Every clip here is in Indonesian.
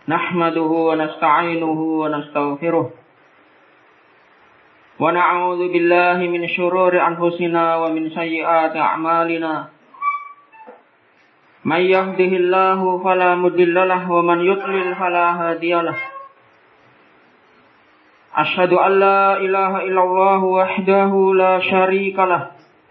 Nahmaduhu wa nasta'inuhu wa nastaghfiruh. Wa na'udzu billahi min syururi anfusina wa min sayyiati a'malina. May yahdihillahu fala mudilla lahu wa man yudlil fala hadiya lahu. Asyhadu an la ilaha illallah wahdahu la syarika lahu.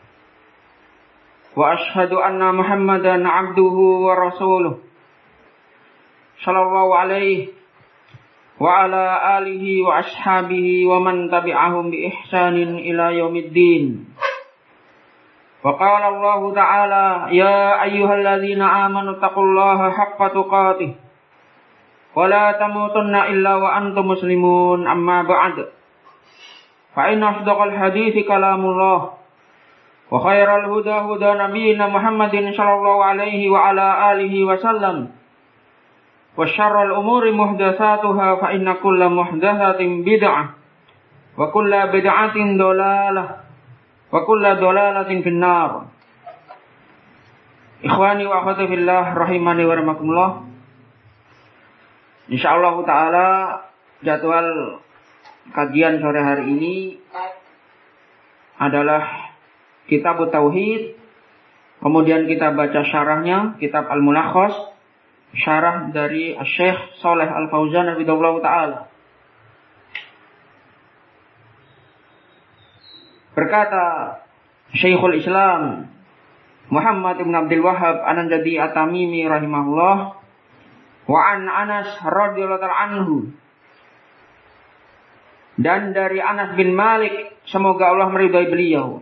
Wa asyhadu anna Muhammadan 'abduhu wa rasuluh. Sallallahu alaihi wa ala alihi wa ashabihi wa man tabi'ahum bi ihsanin ila yaumiddin. Wa qala Allah ta'ala ya ayyuhalladzina amanu taqullaha haqqa tuqatih wa la tamutunna illa wa antum muslimun amma ba'd. Fa inna asdaqal hadithi kalamullah wa khairal huda huda nabiyyina Muhammadin sallallahu alaihi wa ala alihi wa sallam. Wa syarrul umuri muhdatsatuha fa inna kulla muhdatsatin bid'ah wa kulla bid'atin dhalalah wa kulla dhalalatin finnar. Ikhwani wa akhwati fillah rahimani wa rahmakumullah. Insyaallah taala jadwal kajian sore hari ini adalah Kitab Tauhid. Kemudian kita baca syarahnya, Kitab Al-Mulakhas, syarah dari Syekh Shalih Al-Fauzan hafizahullah ta'ala. Berkata Syekhul Islam Muhammad ibn Abdul Wahhab An-Najdi At-Tamimi rahimahullah, wa an Anas radhiyallahu ta'ala anhu, dan dari Anas bin Malik, semoga Allah meridai beliau,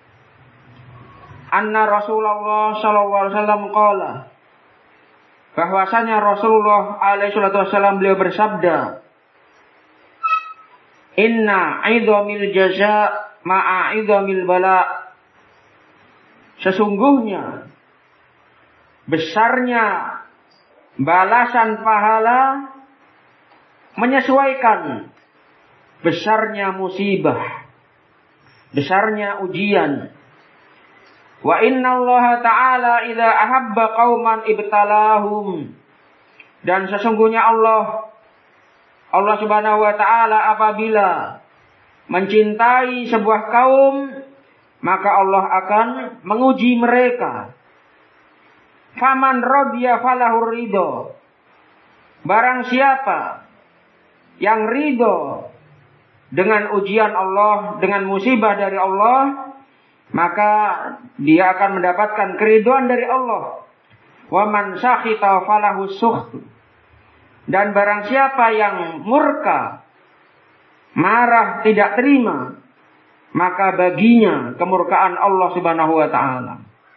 anna Rasulullah sallallahu alaihi wasallam qala, bahwasanya Rasulullah alaihi wasallam beliau bersabda, inna idhamil jaza ma'a idhamil bala, sesungguhnya besarnya balasan pahala menyesuaikan besarnya musibah, besarnya ujian. Wa inna Allah ta'ala idza ahabba qauman ibtalahum, dan sesungguhnya Allah subhanahu wa ta'ala apabila mencintai sebuah kaum, maka Allah akan menguji mereka. Faman radiya falahur ridho, barang siapa yang ridho dengan ujian Allah, dengan musibah dari Allah, maka dia akan mendapatkan keridhaan dari Allah. Wa man sakhita falahu sukht, dan barang siapa yang murka, marah, tidak terima, maka baginya kemurkaan Allah Subhanahu wa taala.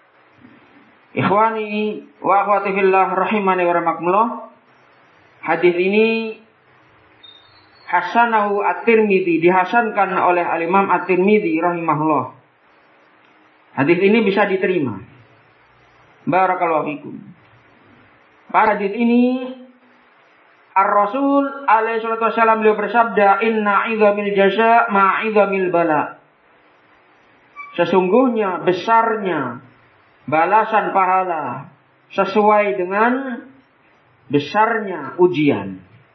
Ikhwani wa akhwati fillah rahimani wa rahmakumullah. Hadis ini hasanahu At-Tirmidzi, dihasankan oleh Al-Imam At-Tirmidzi rahimahullah. Hadis ini bisa diterima. Barakallahu fikum. Pada hadis ini Ar-Rasul alaihi wasallam beliau bersabda, inna idhamil jaza ma'a idhamil bala, sesungguhnya besarnya balasan pahala sesuai dengan besarnya ujian.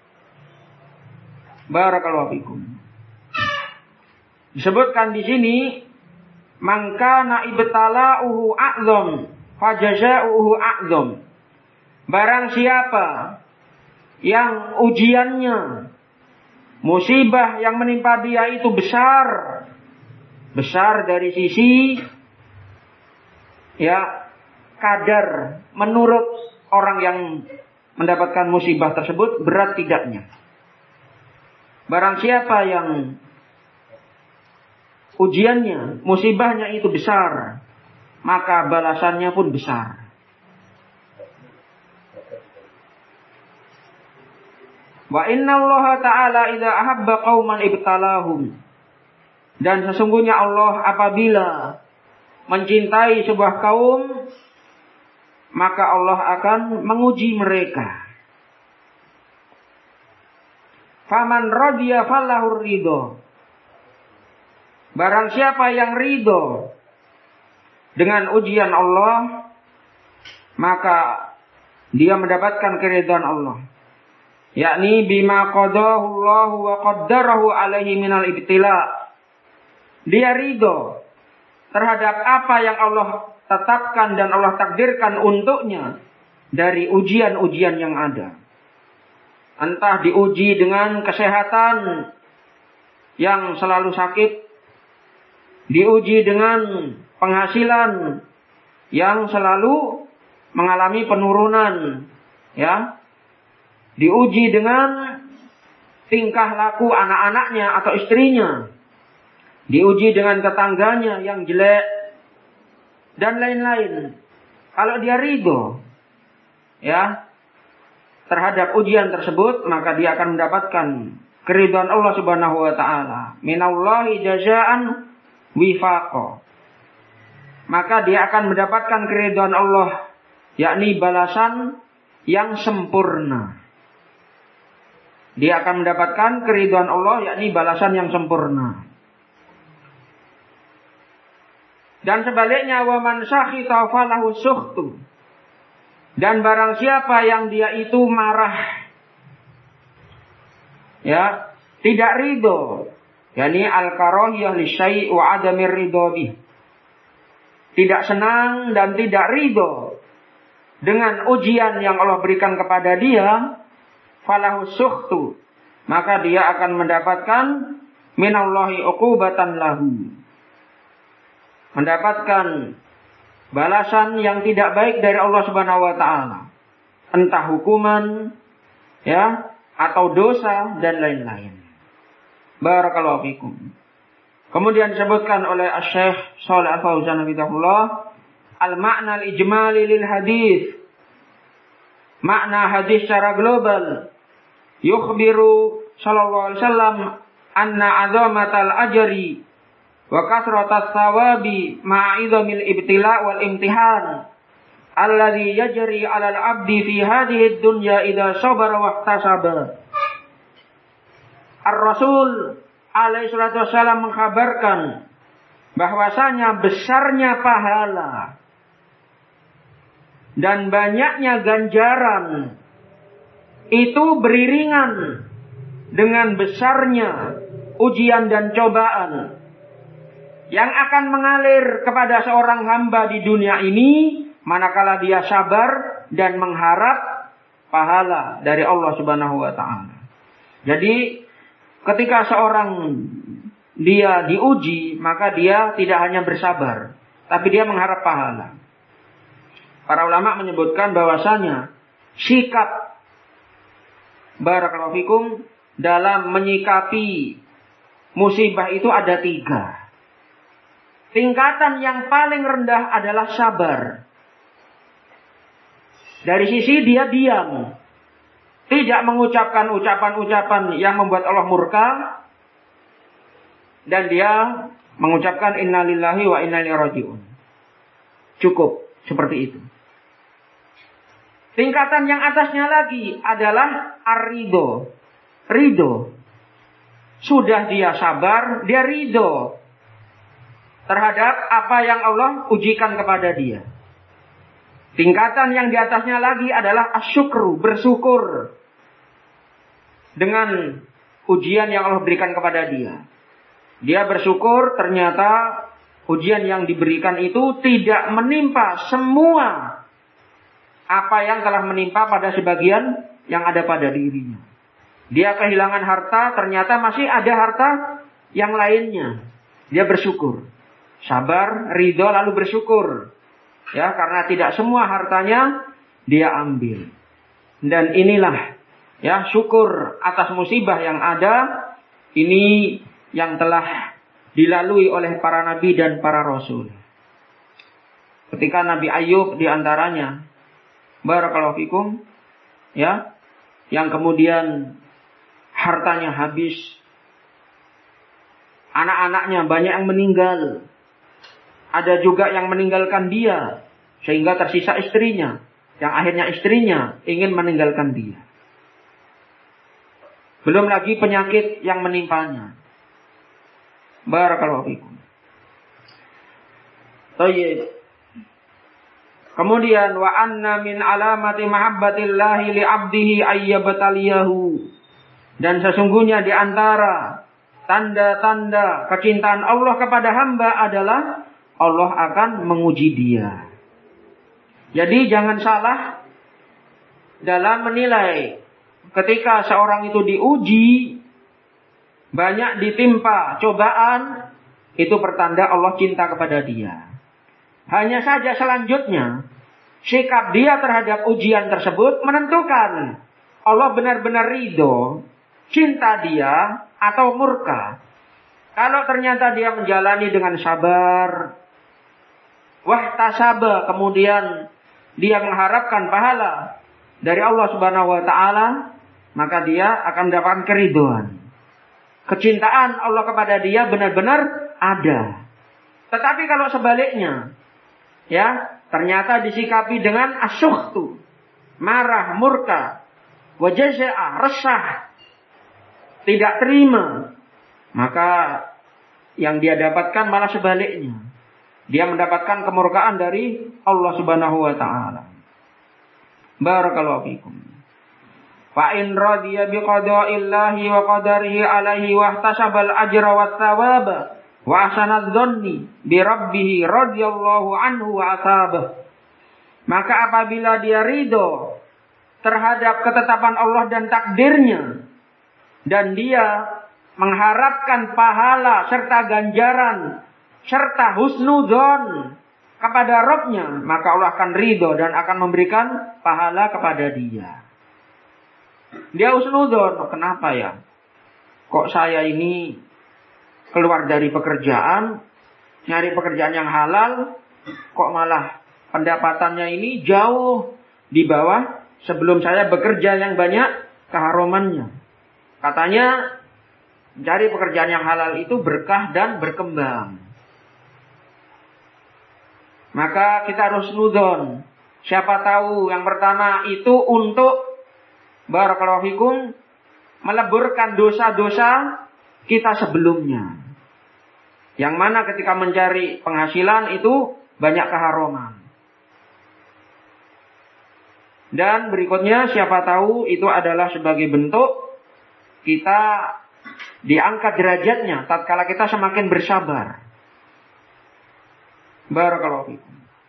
Barakallahu fikum. Disebutkan di sini, man kana ibtala'uhu a'zam fajaza'uhu a'zam, barang siapa yang ujiannya, musibah yang menimpa dia itu besar dari sisi kadar menurut orang yang mendapatkan musibah tersebut, berat tidaknya. Barang siapa yang ujiannya, musibahnya itu besar, maka balasannya pun besar. Wa inna Allah ta'ala idza ahabba qauman ibtalahum, dan sesungguhnya Allah apabila mencintai sebuah kaum, maka Allah akan menguji mereka. Faman radiya falahur ridho, barang siapa yang ridho dengan ujian Allah, maka dia mendapatkan keridhaan Allah. yakni bima qadahu Allah wa qaddarahu alaihi minal ibtila. Dia ridho terhadap apa yang Allah tetapkan dan Allah takdirkan untuknya dari ujian-ujian yang ada. Entah diuji dengan kesehatan yang selalu sakit, diuji dengan penghasilan yang selalu mengalami penurunan, ya. Diuji dengan tingkah laku anak-anaknya atau istrinya. Diuji dengan tetangganya yang jelek dan lain-lain. Kalau dia ridho, ya, terhadap ujian tersebut, maka dia akan mendapatkan keridhaan Allah Subhanahu wa taala. Minallahi jazaan wifaqa. Maka dia akan mendapatkan keridhaan Allah, yakni balasan yang sempurna. Dia akan mendapatkan keridhaan Allah, yakni balasan yang sempurna. Dan sebaliknya, wa man sakhita falahu sukhtu. Dan barang siapa yang dia itu marah, ya, tidak ridho, yakni al-karahiyah lisyai' wa adamir ridho bih. Tidak senang dan tidak ridho dengan ujian yang Allah berikan kepada dia, falahu sukhtu, maka dia akan mendapatkan minallahi uqubatan lahu. Mendapatkan balasan yang tidak baik dari Allah Subhanahu wa taala. Entah hukuman, ya, atau dosa dan lain-lain. Barakallahu fikum. Kemudian disebutkan oleh Asy-Syaikh Shalih Al-Fauzan hafizahullah, al-ma'na al-ijmali lil hadis. Makna hadis secara global. Yukhbiru sallallahu alaihi wasallam anna 'azamatal ajri wa kasratas thawabi ma'idhamil ibtila wal imtihan alladhi yajri 'alal 'abdi fi hadhihi dunya idza sabara wa ihtasaba. Ar-Rasul alaihi salatu wasallam mengkhabarkan bahwasanya besarnya pahala dan banyaknya ganjaran itu beriringan dengan besarnya ujian dan cobaan yang akan mengalir kepada seorang hamba di dunia ini manakala dia sabar dan mengharap pahala dari Allah Subhanahu wa taala. Jadi ketika seorang dia diuji, maka dia tidak hanya bersabar, tapi dia mengharap pahala. Para ulama menyebutkan bahwasanya sikap barakallahu fikum dalam menyikapi musibah itu ada 3. Tingkatan yang paling rendah adalah sabar. Dari sisi dia diam. Tidak mengucapkan ucapan-ucapan yang membuat Allah murka. Dan dia mengucapkan innalillahi wa inna ilaihi raji'un. Cukup seperti itu. Tingkatan yang atasnya lagi adalah ar-ridho. Ridho. Sudah dia sabar, dia ridho terhadap apa yang Allah ujikan kepada dia. Tingkatan yang di atasnya lagi adalah asyukru, bersyukur dengan ujian yang Allah berikan kepada dia. Dia bersyukur ternyata ujian yang diberikan itu tidak menimpa semua apa yang telah menimpa pada sebagian yang ada pada dirinya. Dia kehilangan harta, ternyata masih ada harta yang lainnya. Dia bersyukur. Sabar, ridho, lalu bersyukur. Ya, karena tidak semua hartanya dia ambil. Dan inilah, ya, syukur atas musibah yang ada. Ini yang telah dilalui oleh para nabi dan para rasul. Ketika Nabi Ayub diantaranya, barakallahu fikum, ya, yang kemudian hartanya habis, anak-anaknya banyak yang meninggal. Ada juga yang meninggalkan dia, sehingga tersisa istrinya, yang akhirnya istrinya ingin meninggalkan dia. Belum lagi penyakit yang menimpanya. Barakallahu fikum. Baik. Kemudian wa anna min alamati mahabbatillahi li 'abdihi ayyabtaliyahu. Dan sesungguhnya di antara tanda-tanda kecintaan Allah kepada hamba adalah Allah akan menguji dia. Jadi jangan salah dalam menilai ketika seorang itu diuji, banyak ditimpa cobaan, itu pertanda Allah cinta kepada dia. Hanya saja selanjutnya, sikap dia terhadap ujian tersebut menentukan Allah benar-benar ridho, cinta dia, atau murka. Kalau ternyata dia menjalani dengan sabar, wahtasaba, kemudian dia mengharapkan pahala dari Allah Subhanahu wa taala, maka dia akan mendapatkan keridhaan. Kecintaan Allah kepada dia benar-benar ada. Tetapi kalau sebaliknya, ya, ternyata disikapi dengan asyukhtu, marah, murka, wajaza'ah, resah, tidak terima, maka yang dia dapatkan malah sebaliknya. Dia mendapatkan kemurkaan dari Allah Subhanahu wa taala. Barakallahu fikum. Fa in radiya bi qada'illahi wa qadarihi alaihi wa ihtasabal ajra wat thawaba wa ahsana dzanni bi rabbih radhiyallahu anhu wa athabah. Maka apabila dia ridho terhadap ketetapan Allah dan takdirnya, dan dia mengharapkan pahala serta ganjaran serta husnudzon kepada Rabb-Nya, maka Allah akan ridho dan akan memberikan pahala kepada dia. Dia husnudzon, kenapa ya? Kok saya ini keluar dari pekerjaan, nyari pekerjaan yang halal, kok malah pendapatannya ini jauh di bawah sebelum saya bekerja yang banyak keharumannya. Katanya mencari pekerjaan yang halal itu berkah dan berkembang. Maka kita harus husnudzon. Siapa tahu yang pertama itu untuk barakallahu fikum meleburkan dosa-dosa kita sebelumnya. Yang mana ketika mencari penghasilan itu banyak keharuman. Dan berikutnya siapa tahu itu adalah sebagai bentuk kita diangkat derajatnya tatkala kita semakin bersabar. Barakallahu fikum.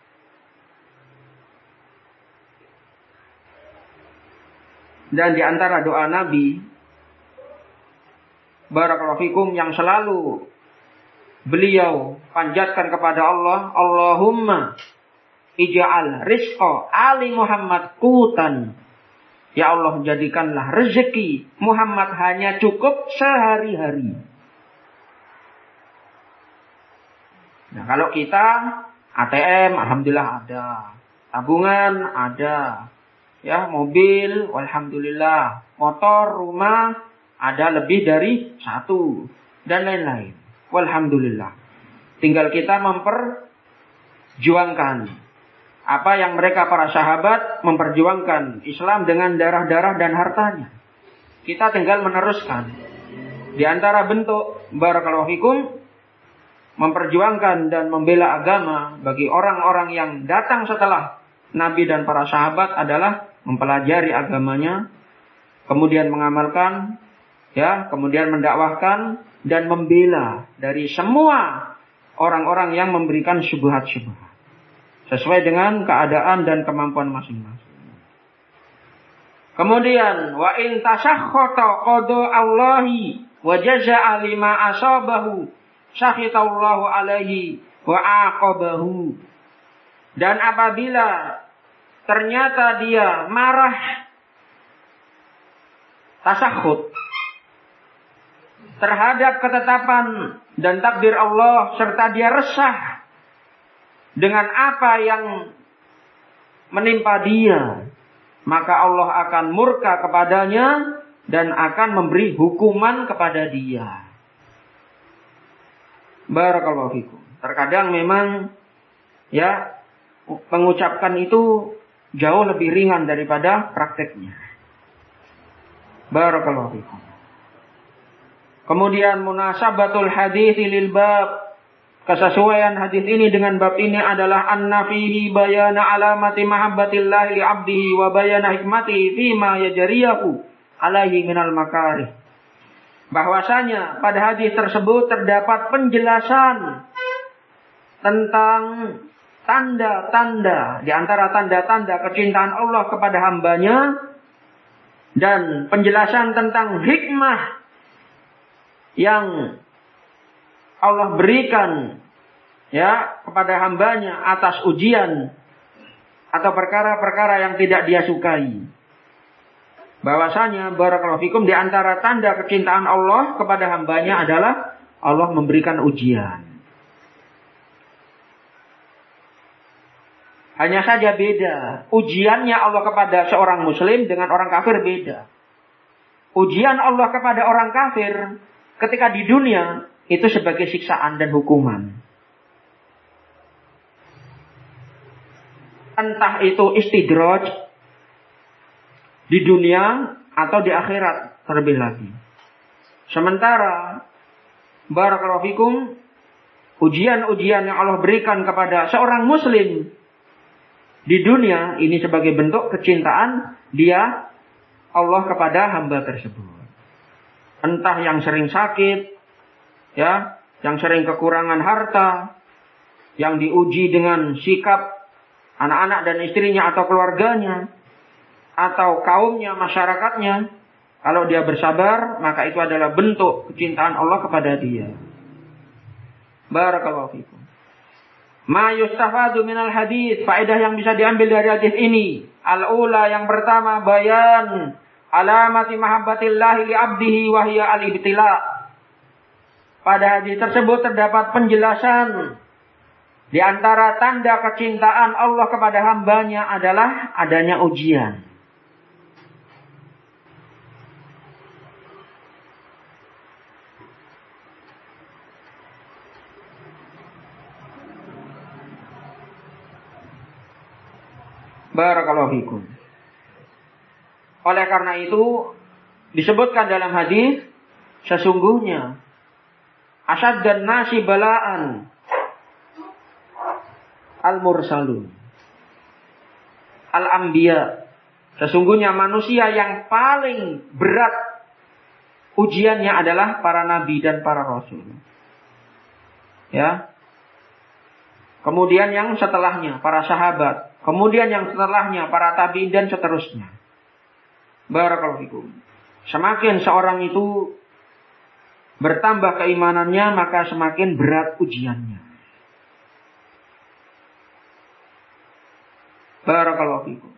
Dan di antara doa Nabi barakallahu fikum yang selalu beliau panjatkan kepada Allah, Allahumma ij'al rizqa ali Muhammad qutan. Ya Allah, jadikanlah rezeki Muhammad hanya cukup sehari-hari. Nah, kalau kita ATM, alhamdulillah ada. Tabungan ada. Ya, mobil, alhamdulillah. Motor, rumah, ada lebih dari 1. Dan lain-lain. Walhamdulillah. Tinggal kita memperjuangkan. Apa yang mereka para sahabat memperjuangkan Islam dengan darah-darah dan hartanya. Kita tinggal meneruskan. Di antara bentuk barakallahu fikum memperjuangkan dan membela agama bagi orang-orang yang datang setelah Nabi dan para sahabat adalah mempelajari agamanya, kemudian mengamalkan, ya, kemudian mendakwahkan dan membela dari semua orang-orang yang memberikan syubhat-syubhat sesuai dengan keadaan dan kemampuan masing-masing. Kemudian wa in tashakhata qada Allahi wa jazaa lima asabahu sakhitallahu alaihi wa aqabahu. Dan apabila ternyata dia marah, tasakhut terhadap ketetapan dan takdir Allah, serta dia resah dengan apa yang menimpa dia, maka Allah akan murka kepadanya dan akan memberi hukuman kepada dia. Barakallahu fikum. Terkadang memang ya mengucapkan itu jauh lebih ringan daripada prakteknya. Barakallahu fikum. Kemudian munasabatul hadits lil bab kesesuaian hadis ini dengan bab ini adalah anna fihi bayana alamati mahabbatillahi li 'abdihi wa bayana hikmatihi fima yajriyahu alaihi minal makarih. Bahwasanya pada hadis tersebut terdapat penjelasan tentang tanda-tanda, di antara tanda-tanda kecintaan Allah kepada hambanya, dan penjelasan tentang hikmah yang Allah berikan ya kepada hambanya atas ujian atau perkara-perkara yang tidak dia sukai. Bahwasanya barakallahu fikum, di antara tanda kecintaan Allah kepada hambanya adalah Allah memberikan ujian. Hanya saja beda. Ujiannya Allah kepada seorang muslim dengan orang kafir beda. Ujian Allah kepada orang kafir ketika di dunia itu sebagai siksaan dan hukuman. Entah itu istidraj di dunia atau di akhirat terlebih lagi. Sementara barakallahu fikum, ujian-ujian yang Allah berikan kepada seorang muslim di dunia ini sebagai bentuk kecintaan dia Allah kepada hamba tersebut. Entah yang sering sakit, ya, yang sering kekurangan harta, yang diuji dengan sikap anak-anak dan istrinya atau keluarganya, atau kaumnya, masyarakatnya. Kalau dia bersabar, maka itu adalah bentuk kecintaan Allah kepada dia. Barakallahu fikum. Ma yustafadu minal hadis, faedah yang bisa diambil dari hadis ini. Al-ula, yang pertama, bayan alamati mahabbatillahi li 'abdihi wa hiya al-ibtila. Pada hadis tersebut terdapat penjelasan di antara tanda kecintaan Allah kepada hambanya adalah adanya ujian. Barakallahu fikum. Oleh karena itu disebutkan dalam hadis, sesungguhnya asad dan nasi balaan al-mursalun al-anbiya. Sesungguhnya manusia yang paling berat ujiannya adalah para nabi dan para rasul. Ya. Kemudian yang setelahnya para sahabat, kemudian yang setelahnya para tabi'in dan seterusnya. Barakallahu fikum. Semakin seorang itu bertambah keimanannya, maka semakin berat ujiannya. Barakallahu fikum.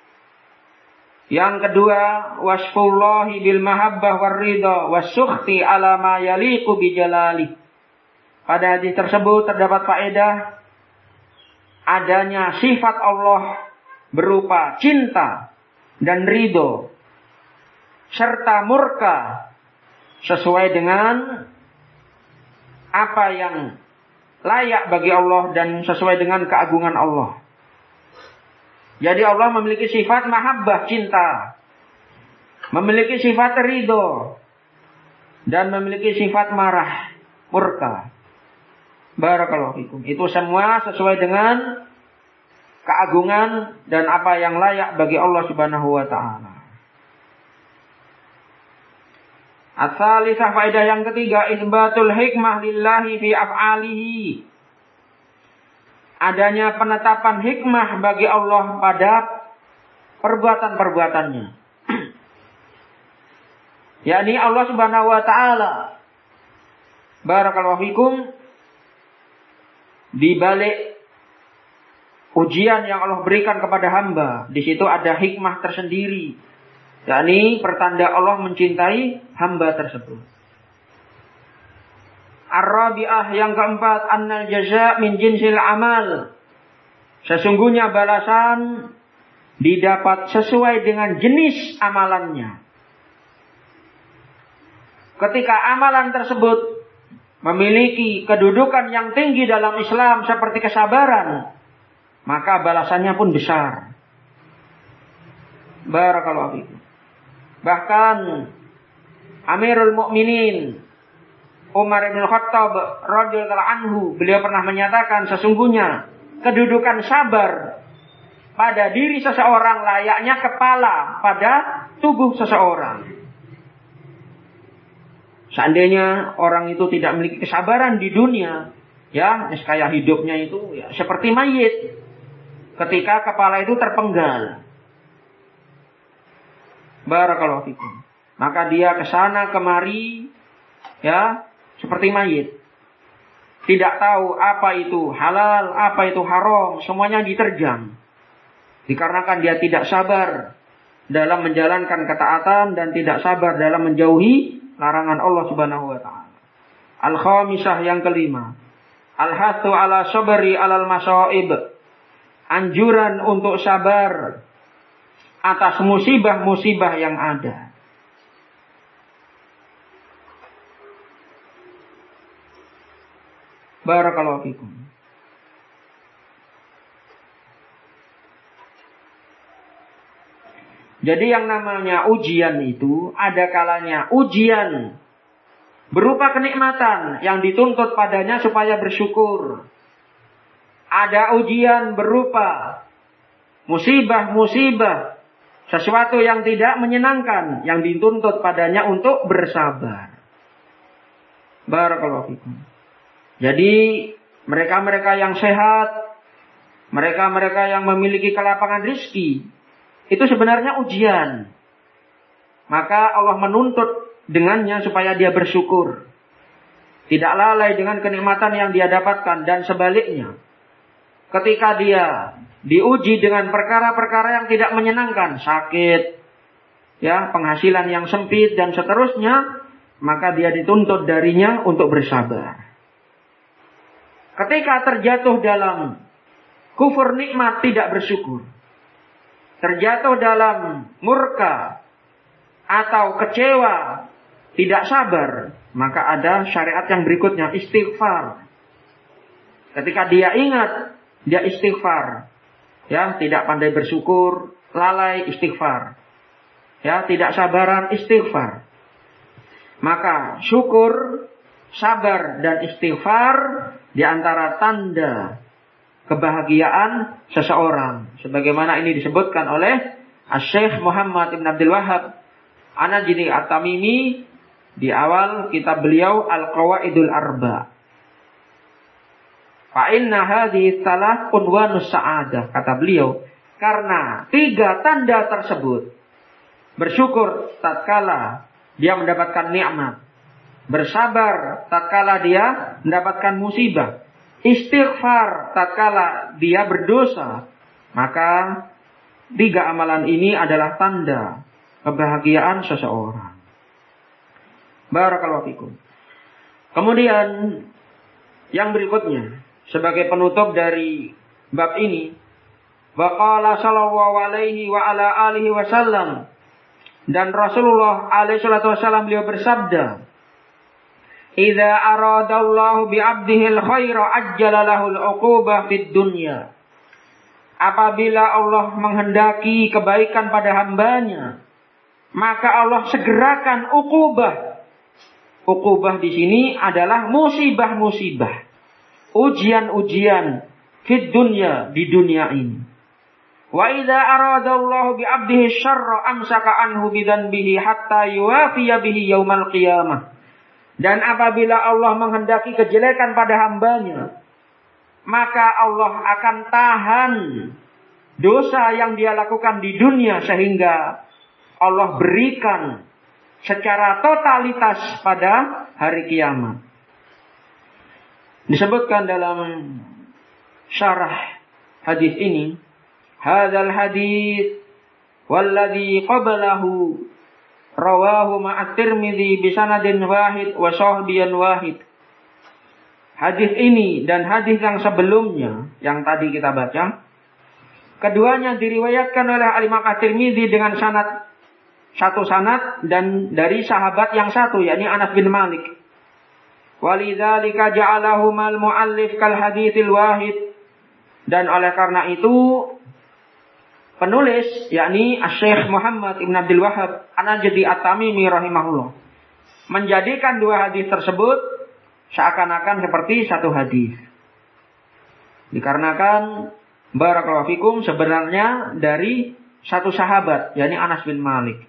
Yang kedua, wasfullahi bil mahabbah war ridha wasukhti ala ma yaliqu bi jalali. Pada hadis tersebut terdapat faedah adanya sifat Allah berupa cinta dan ridho serta murka sesuai dengan apa yang layak bagi Allah dan sesuai dengan keagungan Allah. Jadi Allah memiliki sifat mahabbah, cinta, memiliki sifat ridho, dan memiliki sifat marah, murka. Barakallahu fikum. Itu semua sesuai dengan keagungan dan apa yang layak bagi Allah Subhanahu wa ta'ala. As-salisah, faedah yang ketiga, isbatul hikmah lillahi fi af'alihi. Adanya penetapan hikmah bagi Allah pada perbuatan-perbuatannya. Yakni Allah Subhanahu wa ta'ala, barakallahu fikum, di balik ujian yang Allah berikan kepada hamba, di situ ada hikmah tersendiri. Yakni pertanda Allah mencintai hamba tersebut. Ar-rabi'ah, yang keempat, annal jaza' min jinsil amal. Sesungguhnya balasan didapat sesuai dengan jenis amalannya. Ketika amalan tersebut memiliki kedudukan yang tinggi dalam Islam seperti kesabaran, maka balasannya pun besar. Barakallahu fikum. Bahkan Amirul Mukminin Umar bin Khattab radhiyallahu anhu, beliau pernah menyatakan sesungguhnya kedudukan sabar pada diri seseorang layaknya kepala pada tubuh seseorang. Seandainya orang itu tidak memiliki kesabaran di dunia, ya, kayak hidupnya itu ya, seperti mayit ketika kepala itu terpenggal. Barakallahu fikum. Maka dia kesana kemari, ya, seperti mayit. Tidak tahu apa itu halal, apa itu haram, semuanya diterjang. Dikarenakan dia tidak sabar dalam menjalankan ketaatan dan tidak sabar dalam menjauhi larangan Allah Subhanahu wa taala. Al-khamisah, yang kelima, al-hathu ala sabri alal masaib. Anjuran untuk sabar atas musibah-musibah yang ada. Barakallahu fikum. Jadi yang namanya ujian itu ada kalanya ujian berupa kenikmatan yang dituntut padanya supaya bersyukur. Ada ujian berupa musibah-musibah, sesuatu yang tidak menyenangkan yang dituntut padanya untuk bersabar. Barakallahu fikum. Jadi mereka-mereka yang sehat, mereka-mereka yang memiliki kelapangan rizki, itu sebenarnya ujian. Maka Allah menuntut dengannya supaya dia bersyukur. Tidak lalai dengan kenikmatan yang dia dapatkan, dan sebaliknya. Ketika dia diuji dengan perkara-perkara yang tidak menyenangkan, sakit, ya, penghasilan yang sempit dan seterusnya, maka dia dituntut darinya untuk bersabar. Ketika terjatuh dalam kufur nikmat, tidak bersyukur, terjatuh dalam murka atau kecewa, tidak sabar, maka ada syariat yang berikutnya, istighfar. Ketika dia ingat, dia istighfar. Ya, tidak pandai bersyukur, lalai, istighfar. Ya, tidak sabaran, istighfar. Maka syukur, sabar dan istighfar di antara tanda kebahagiaan seseorang. Sebagaimana ini disebutkan oleh Asy-Syaikh Muhammad bin Abdul Wahhab An-Najdi At-Tamimi di awal kitab beliau Al-Qawaidul Arba. Fa inna hadhihi tsalah unwanus sa'adah, kata beliau, karena 3 tanda tersebut, bersyukur tatkala dia mendapatkan nikmat, bersabar tatkala dia mendapatkan musibah, istighfar tatkala dia berdosa, maka 3 amalan ini adalah tanda kebahagiaan seseorang. Barakallahu fikum. Kemudian yang berikutnya sebagai penutup dari bab ini, waqala sallallahu alaihi wa ala alihi wasallam, dan Rasulullah alaihi salatu wasallam beliau bersabda, idza aradallahu bi 'abdihi al-khaira ajjala lahu al-'uqubah fid dunya. Apabila Allah menghendaki kebaikan pada hambanya, maka Allah segerakan uqubah. Uqubah di sini adalah musibah-musibah, ujian-ujian fid dunya, di dunia ini. Wa idza aradallahu bi 'abdihi syarra amsaka anhu bidzanbihi hatta yuwafiya bihi yaumal qiyamah. Dan apabila Allah menghendaki kejelekan pada hambanya, maka Allah akan tahan dosa yang dia lakukan di dunia sehingga Allah berikan secara totalitas pada hari kiamat. Disebutkan dalam syarah hadis ini, hadzal hadis walladzi qablahu rawahu ma'at Tirmidzi bi sanadin wahid wa sahbiyan wahid. Hadis ini dan hadis yang sebelumnya yang tadi kita baca, keduanya diriwayatkan oleh Al-Imam At-Tirmidzi dengan satu sanad dan dari sahabat yang satu, yakni Anas bin Malik. Walidzalika ja'alahu mal muallif kal haditsil wahid. Dan oleh karena itu penulis, yakni Asy-Syaikh Muhammad bin Abdul Wahhab An-Najdi At-Tamimi rahimahullah, menjadikan 2 hadis tersebut seakan-akan seperti satu hadis. Dikarenakan barakallahu fikum sebenarnya dari satu sahabat, yakni Anas bin Malik.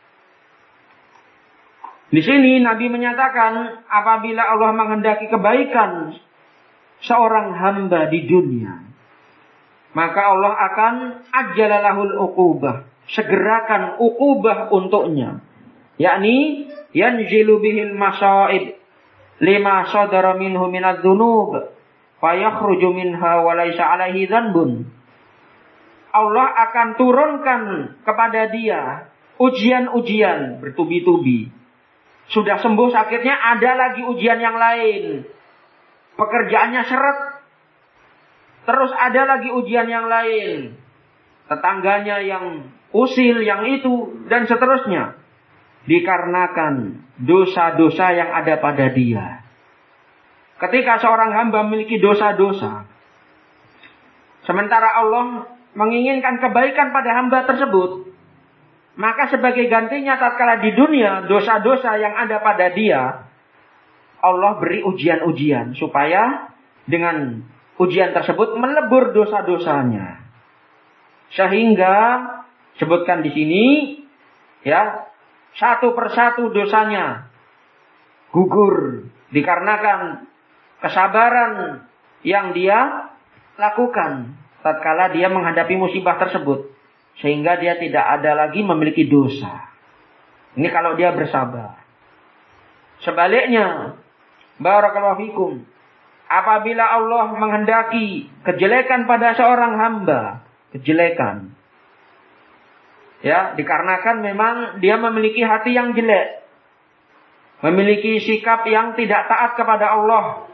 Di sini Nabi menyatakan apabila Allah menghendaki kebaikan seorang hamba di dunia, maka Allah akan ajjalalahul uqubah, segerakan uqubah untuknya, yakni yanzilu bihil masaib lima sadara minhu minadz-dzunub fayakhruju minha wa laisa alaihi dzanbun. Allah akan turunkan kepada dia ujian-ujian bertubi-tubi. Sudah sembuh sakitnya, ada lagi ujian yang lain. Pekerjaannya seret. Terus ada lagi ujian yang lain. Tetangganya yang usil, yang itu, dan seterusnya. Dikarenakan dosa-dosa yang ada pada dia. Ketika seorang hamba memiliki dosa-dosa, sementara Allah menginginkan kebaikan pada hamba tersebut, maka sebagai gantinya tatkala di dunia dosa-dosa yang ada pada dia, Allah beri ujian-ujian supaya dengan ujian tersebut melebur dosa-dosanya. Sehingga sebutkan di sini ya, satu persatu dosanya gugur dikarenakan kesabaran yang dia lakukan tatkala dia menghadapi musibah tersebut. Sehingga dia tidak ada lagi memiliki dosa. Ini kalau dia bersabar. Sebaliknya, barakallahu fikum, apabila Allah menghendaki kejelekan pada seorang hamba, kejelekan, ya, dikarenakan memang dia memiliki hati yang jelek, memiliki sikap yang tidak taat kepada Allah,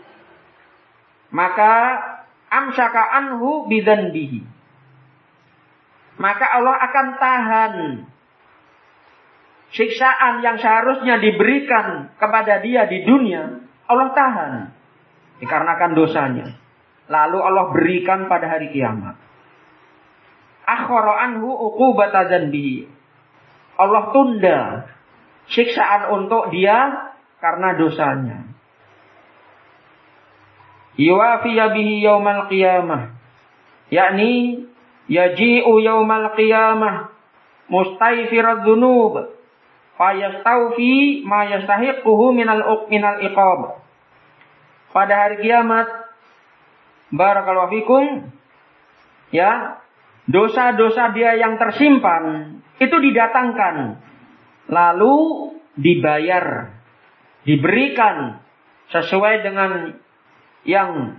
maka amsaka anhu bidzanbihi, maka Allah akan tahan siksaan yang seharusnya diberikan kepada dia di dunia. Allah tahan dikarenakan dosanya. Lalu Allah berikan pada hari kiamat. Akhara anhu uqubata dzanbihi. Allah tunda siksaan untuk dia karena dosanya. Yuwafiya bihi yaumal qiyamah, yakni yaji'u yaumal qiyamah mustayfiradz dzunub fayastawfi ma yastahiquhu minal iqab. Pada hari kiamat, barakallahu fikum, ya, dosa-dosa dia yang tersimpan itu didatangkan, lalu dibayar, diberikan sesuai dengan yang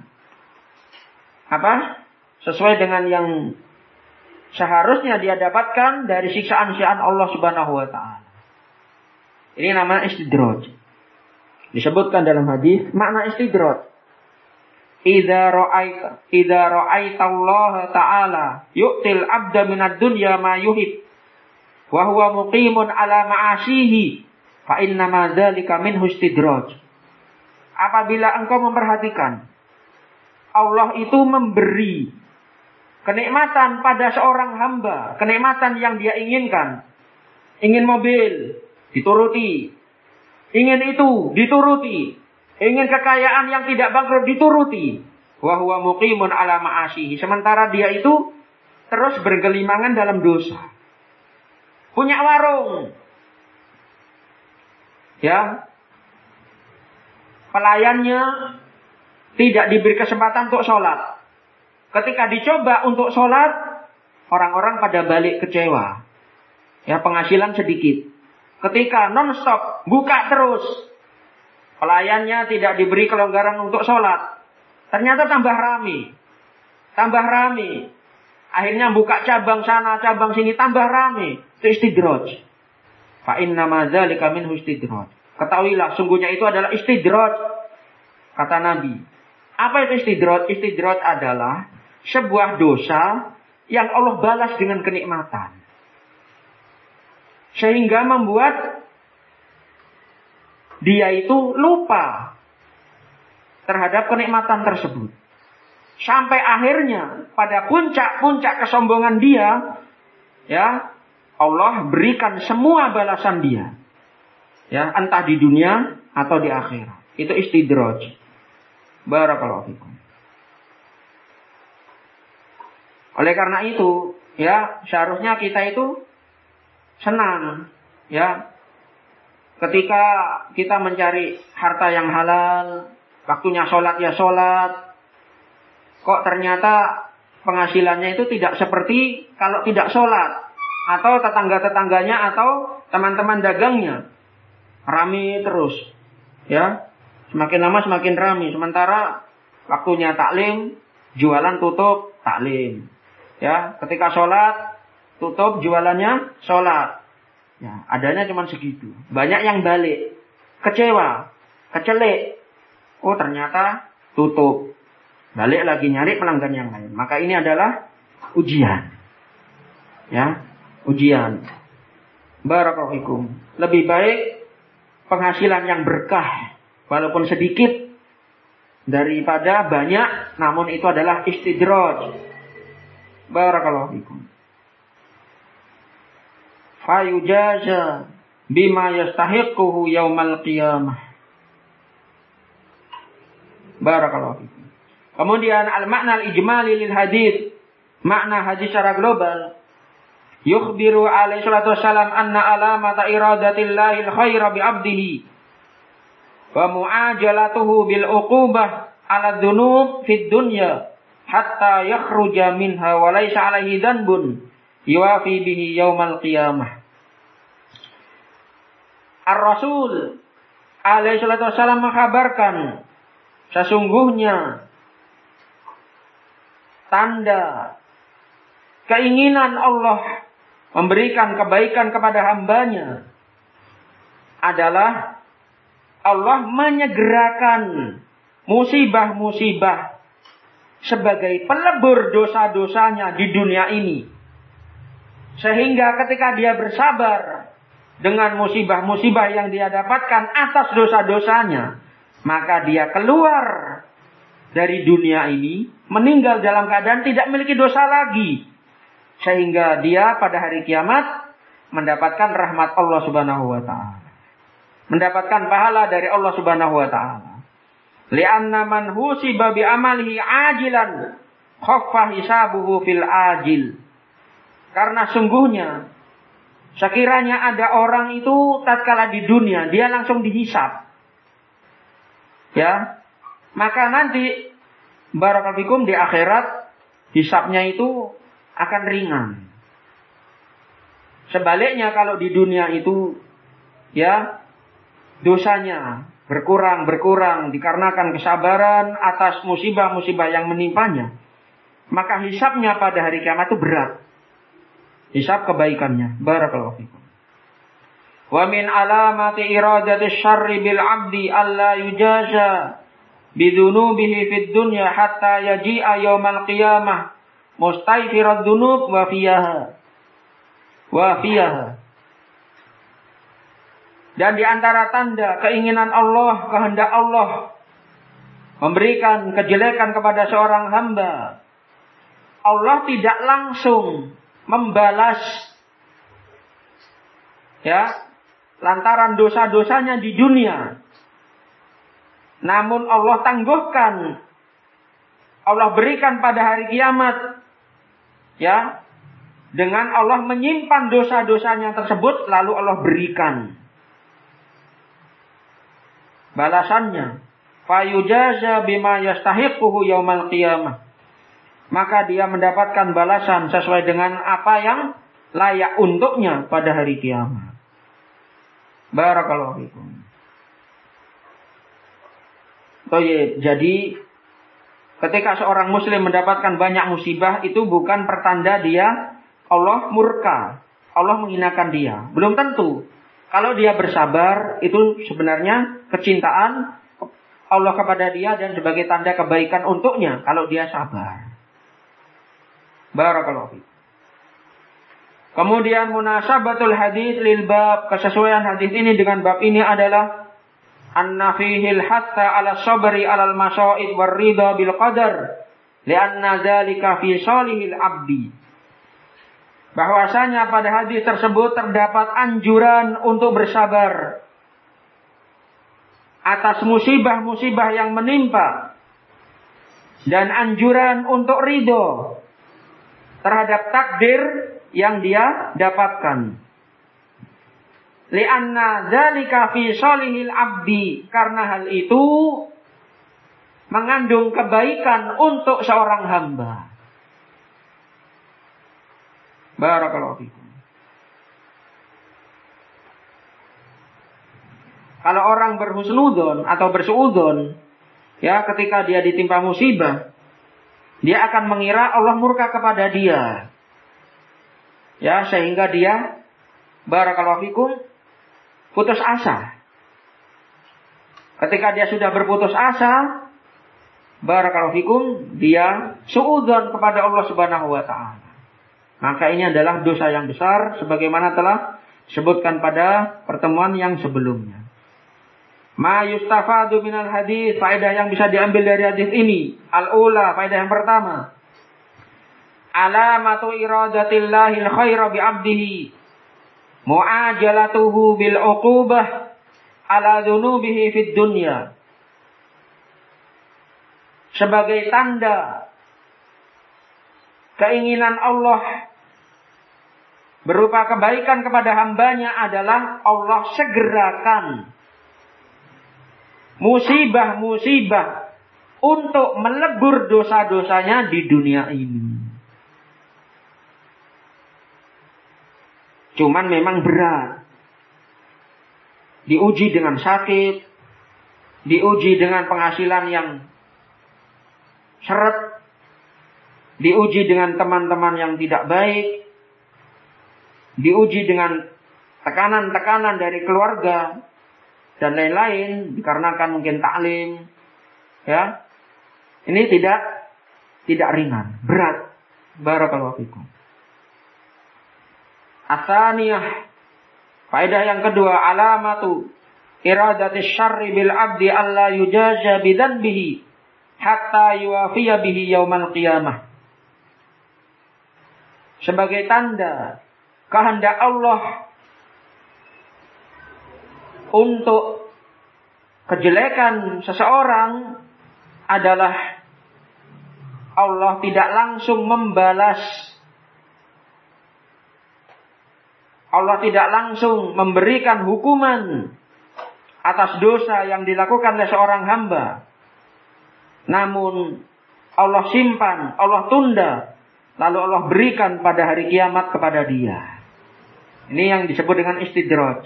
sesuai dengan yang seharusnya dia dapatkan dari siksaan-siksaan Allah Subhanahu wa taala. Ini namanya istidraj. Disebutkan dalam hadis makna istidraj. Idza ra'aita Allah taala yu'til 'abda minad dunya ma yuhib wa huwa muqimun 'ala ma'asihi fa inna ma dzalika minhu istidraj. Apabila engkau memperhatikan Allah itu memberi kenikmatan pada seorang hamba, kenikmatan yang dia inginkan. Ingin mobil, dituruti. Ingin itu, dituruti. Ingin kekayaan yang tidak bangkrut, dituruti. Wa huwa muqimun ala ma'asihi. Sementara dia itu terus bergelimangan dalam dosa. Punya warung. Ya. Pelayannya tidak diberi kesempatan untuk sholat. Ketika dicoba untuk sholat, orang-orang pada balik kecewa. Ya, penghasilan sedikit. Ketika non-stop, buka terus. Pelayannya tidak diberi kelonggaran untuk sholat. Ternyata tambah rame. Tambah rame. Akhirnya buka cabang sana, cabang sini, tambah rame. Itu istidraj. Fa inna ma dzalika minhu istidraj. Ketahuilah, sungguhnya itu adalah istidraj. Kata Nabi. Apa itu istidraj? Istidraj adalah sebuah dosa yang Allah balas dengan kenikmatan. Sehingga membuat dia itu lupa terhadap kenikmatan tersebut. Sampai akhirnya pada puncak-puncak kesombongan dia, ya, Allah berikan semua balasan dia. Ya, entah di dunia atau di akhirat. Itu istidraj. Barakallahu fikum. Oleh karena itu, ya, seharusnya kita itu senang, ya. Ketika kita mencari harta yang halal, waktunya sholat ya sholat, kok ternyata penghasilannya itu tidak seperti kalau tidak sholat, atau tetangga-tetangganya atau teman-teman dagangnya rame terus, ya, semakin lama semakin rame. Sementara waktunya taklim, jualan tutup, taklim, ya, ketika sholat tutup, jualannya sholat, ya, adanya cuma segitu. Banyak yang balik, kecewa, kecelik, oh ternyata tutup, balik lagi nyari pelanggan yang lain. Maka ini adalah ujian, ya, ujian. Barakallahu fikum. Lebih baik penghasilan yang berkah walaupun sedikit daripada banyak namun itu adalah istidraj. Barakallahu fikum. Fayujaza bima yastahiquhu yaumal qiyamah. Barakallahu fikum. Kemudian al-makna al-ijmali lil hadis, makna hadis secara global, yukhbiru alaihi salatu wassalam anna alamata iradatillahi al-khaira bi 'abdihi wa mu'ajalatuhu bil uqubah 'ala dzunub fid dunya hatta yakhruja minha wa laysa 'alaihi dhanbun yuwafi bihi yaumal qiyamah. Ar-Rasul alaihi salatu wassalam mengkabarkan sesungguhnya tanda keinginan Allah memberikan kebaikan kepada hambanya adalah Allah menyegerakan musibah-musibah sebagai pelebur dosa-dosanya di dunia ini. Sehingga ketika dia bersabar dengan musibah-musibah yang dia dapatkan atas dosa-dosanya, maka dia keluar dari dunia ini, meninggal dalam keadaan tidak memiliki dosa lagi. Sehingga dia pada hari kiamat mendapatkan rahmat Allah subhanahu wa ta'ala. Mendapatkan pahala dari Allah subhanahu wa ta'ala. Lianna man husiba bi amalihi ajilan khaffa hisabuhu fil ajil. Karena sungguhnya sekiranya ada orang itu tatkala di dunia dia langsung dihisab, ya, maka nanti barakallahu fikum di akhirat hisabnya itu akan ringan. Sebaliknya kalau di dunia itu, ya, dosanya berkurang dikarenakan kesabaran atas musibah-musibah yang menimpanya, maka hisabnya pada hari kiamat itu berat. Hisab kebaikannya. Barakallahu fikum. Wa min alamati iradati syarri bil 'abdi alla yujaza bidunubihi fid dunya hatta yaji'a yaumal qiyamah mustaifirat dunub wa fiyaha. Dan di antara tanda keinginan Allah, kehendak Allah memberikan kejelekan kepada seorang hamba, Allah tidak langsung membalas, ya, lantaran dosa-dosanya di dunia. Namun Allah tangguhkan, Allah berikan pada hari kiamat, ya, dengan Allah menyimpan dosa-dosanya tersebut, lalu Allah berikan balasannya. Fayujaza bima yastahiquhu yaumal qiyamah. Maka dia mendapatkan balasan sesuai dengan apa yang layak untuknya pada hari kiamat. Barakallahu fikum. Jadi ketika seorang muslim mendapatkan banyak musibah, itu bukan pertanda dia Allah murka, Allah menghinakan dia. Belum tentu. Kalau dia bersabar, itu sebenarnya kecintaan Allah kepada dia dan sebagai tanda kebaikan untuknya kalau dia sabar. Barakallahu fiik. Kemudian munasabatul hadis lil bab, kesesuaian hadis ini dengan bab ini adalah anna fihil hatta ala sabri alal masaib war ridha bil qadar lianna dzalika fi salihil abdi. Bahwasanya pada hadis tersebut terdapat anjuran untuk bersabar atas musibah-musibah yang menimpa dan anjuran untuk ridho terhadap takdir yang dia dapatkan. Li'anna dzalika fi shalihil abdi, karena hal itu mengandung kebaikan untuk seorang hamba. Barakallahu fikum. Kalau orang berhusnudzon atau bersuudzon, ya, ketika dia ditimpa musibah, dia akan mengira Allah murka kepada dia. Ya, sehingga dia barakallahu fikum putus asa. Ketika dia sudah berputus asa, barakallahu fikum, dia suudzon kepada Allah Subhanahu wa taala. Maka ini adalah dosa yang besar sebagaimana telah disebutkan pada pertemuan yang sebelumnya. Ma yustafadu minal hadis, faedah yang bisa diambil dari hadis ini. Al-ula, faedah yang pertama. Alamatu iradatillahi al-khaira bi'abdihi. Mu'ajalatuhu bil uqubah ala dhunubihi fid dunya. Sebagai tanda keinginan Allah berupa kebaikan kepada hambanya adalah Allah segerakan musibah-musibah untuk melebur dosa-dosanya di dunia ini. Cuman memang berat. Diuji dengan sakit, diuji dengan penghasilan yang seret, diuji dengan teman-teman yang tidak baik, diuji dengan tekanan-tekanan dari keluarga dan lain-lain, dikarenakan mungkin taklim, ya. Ini tidak ringan, berat. Barakallahu fikum. Atsaniyah, faedah yang kedua, alamatu iradatis syarri bil abdi alla yujaza bidzanbihi hatta yuwafiya bihi yaumal qiyamah. Sebagai tanda kehendak Allah untuk kejelekan seseorang adalah Allah tidak langsung membalas, Allah tidak langsung memberikan hukuman atas dosa yang dilakukan oleh seorang hamba. Namun Allah simpan, Allah tunda, lalu Allah berikan pada hari kiamat kepada dia. Ini yang disebut dengan istidraj.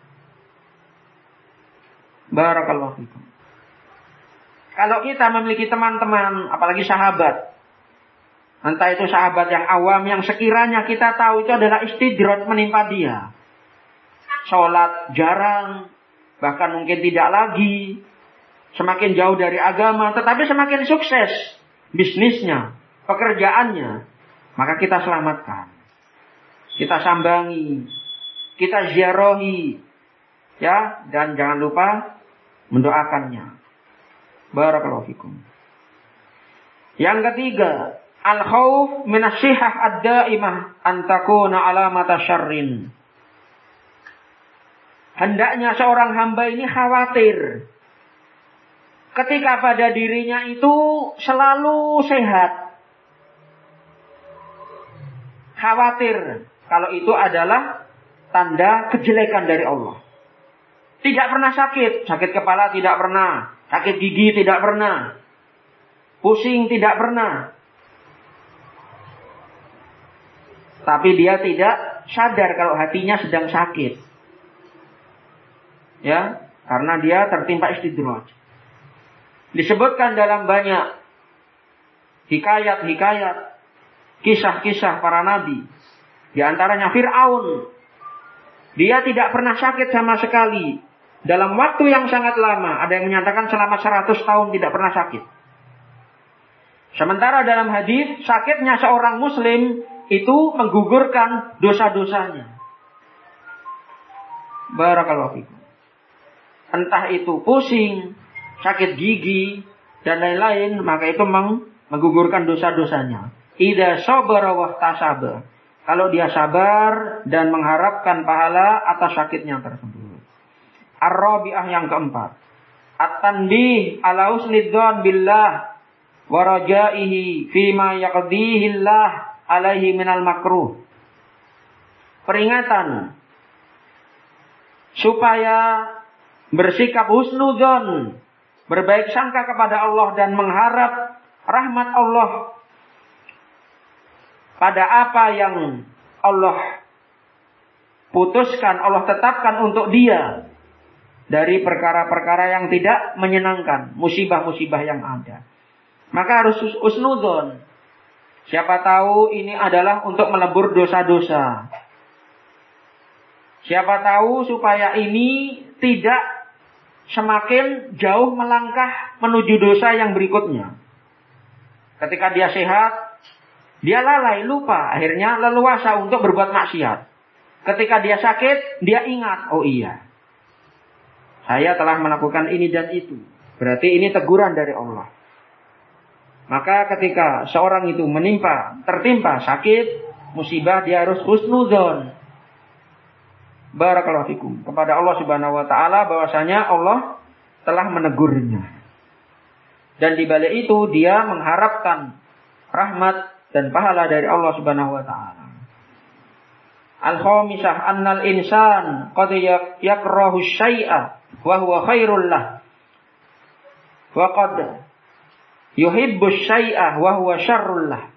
Barakallahu fikum. Kalau kita memiliki teman-teman, apalagi sahabat, entah itu sahabat yang awam, yang sekiranya kita tahu itu adalah istidraj menimpa dia. Sholat jarang, bahkan mungkin tidak lagi, semakin jauh dari agama, tetapi semakin sukses bisnisnya, pekerjaannya, maka kita selamatkan. Kita sambangi, kita ziarahi, ya, dan jangan lupa mendoakannya. Barakallahu fikum. Yang ketiga, al-khauf minasyihah ad-daimah an takuna alamata syarrin. Hendaknya seorang hamba ini khawatir ketika pada dirinya itu selalu sehat. Khawatir kalau itu adalah tanda kejelekan dari Allah. Tidak pernah sakit, sakit kepala tidak pernah, sakit gigi tidak pernah, pusing tidak pernah. Tapi dia tidak sadar kalau hatinya sedang sakit. Ya, karena dia tertimpa istidraj. Disebutkan dalam banyak hikayat-hikayat, kisah-kisah para nabi. Di antaranya Fir'aun. Dia tidak pernah sakit sama sekali. Dalam waktu yang sangat lama. Ada yang menyatakan selama 100 tahun tidak pernah sakit. Sementara dalam hadis, sakitnya seorang muslim itu menggugurkan dosa-dosanya. Barakallahu fikum. Entah itu pusing, sakit gigi, dan lain-lain, maka itu menggugurkan dosa-dosanya. Idza sabara wa ihtasaba. Kalau dia sabar dan mengharapkan pahala atas sakitnya tersebut. Ar-rabi'ah yang keempat. At-tanbih ala husnidzan billah wa rajaihi fima yaqdihi Allah alaihi minal makruh. Peringatan supaya bersikap husnudzon, berbaik sangka kepada Allah dan mengharap rahmat Allah pada apa yang Allah putuskan, Allah tetapkan untuk dia dari perkara-perkara yang tidak menyenangkan, musibah-musibah yang ada. Maka harus husnudzon. Siapa tahu ini adalah untuk melebur dosa-dosa. Siapa tahu supaya ini tidak semakin jauh melangkah menuju dosa yang berikutnya. Ketika dia sehat, dia lalai, lupa, akhirnya leluasa untuk berbuat maksiat. Ketika dia sakit, dia ingat, oh iya, saya telah melakukan ini dan itu. Berarti ini teguran dari Allah. Maka ketika seorang itu tertimpa sakit, musibah, dia harus husnudzon. Barakallahu fikum. Kepada Allah Subhanahu wa taala bahwasanya Allah telah menegurnya. Dan di balik itu dia mengharapkan rahmat dan pahala dari Allah Subhanahu wa taala. Al-khamisah annal insan qad yakrahu syai'a wa huwa khairul lah. Wa qad yuhibbu syai'a wa huwa syarrul lah.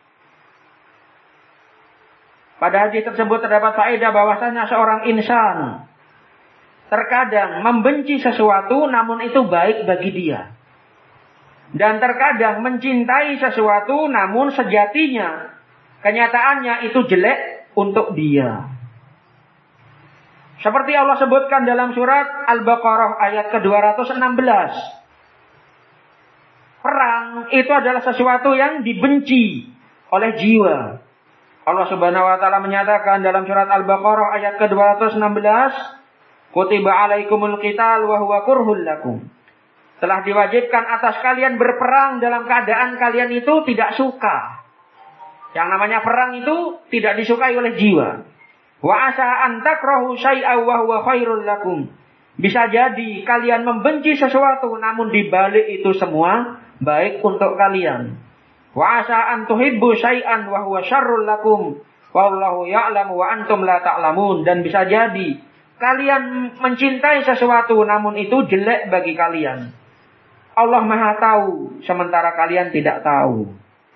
Pada hadis tersebut terdapat faedah bahwasanya seorang insan terkadang membenci sesuatu namun itu baik bagi dia. Dan terkadang mencintai sesuatu namun sejatinya, kenyataannya itu jelek untuk dia. Seperti Allah sebutkan dalam surat Al-Baqarah ayat ke-216. Perang itu adalah sesuatu yang dibenci oleh jiwa. Allah Subhanahu wa taala menyatakan dalam surat Al-Baqarah ayat ke-216, "Kutiba alaikumul qital wa huwa kurhul lakum." Telah diwajibkan atas kalian berperang dalam keadaan kalian itu tidak suka. Yang namanya perang itu tidak disukai oleh jiwa. Wa asa an takrahu syai'an wa huwa khairul lakum. Bisa jadi kalian membenci sesuatu namun di balik itu semua baik untuk kalian. Wa asa an tuhibbu syai'an wa huwa syarrul lakum wallahu ya'lamu wa antum la ta'lamun. Dan bisa jadi kalian mencintai sesuatu namun itu jelek bagi kalian. Allah Maha tahu sementara kalian tidak tahu.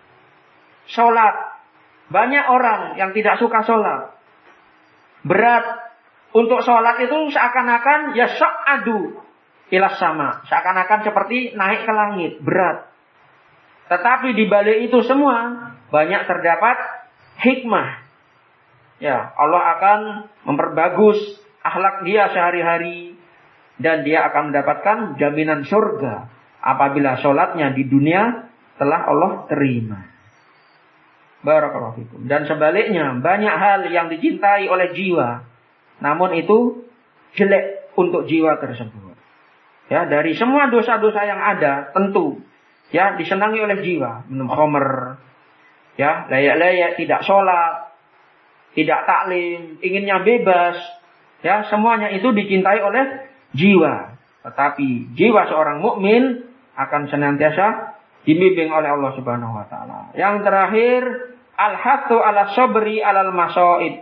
Salat, banyak orang yang tidak suka salat. Berat untuk salat itu seakan-akan ya sa'adu ilas sama, seakan-akan seperti naik ke langit, berat. Tetapi di balik itu semua banyak terdapat hikmah. Ya, Allah akan memperbagus akhlak dia sehari-hari dan dia akan mendapatkan jaminan surga apabila sholatnya di dunia telah Allah terima. Barakallahu fikum. Dan sebaliknya banyak hal yang dicintai oleh jiwa, namun itu jelek untuk jiwa tersebut. Ya, dari semua dosa-dosa yang ada tentu ya disenangi oleh jiwa, minum khamr, ya layak-layak, tidak sholat, tidak taklim, inginnya bebas, ya semuanya itu dicintai oleh jiwa. Tetapi jiwa seorang mukmin akan senantiasa dibimbing oleh Allah Subhanahu wa taala. Yang terakhir, al-hathu ala sabri alal masaid.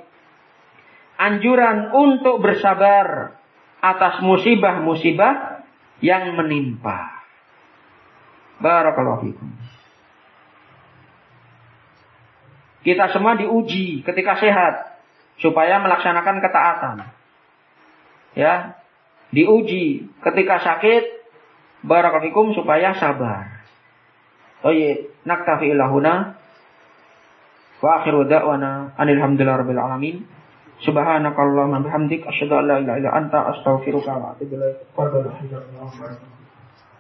Anjuran untuk bersabar atas musibah-musibah yang menimpa. Barakallahu fikum. Kita semua diuji ketika sehat supaya melaksanakan ketaatan. Ya, diuji ketika sakit, barakallahu fikum, supaya sabar. Baik, naktafi ilahuna wa akhiru da'wana alhamdulillahirabbil alamin. Subhanakallahumma bihamdik asyhadu an la ilaha illa anta astaghfiruka wa atubu ilaik.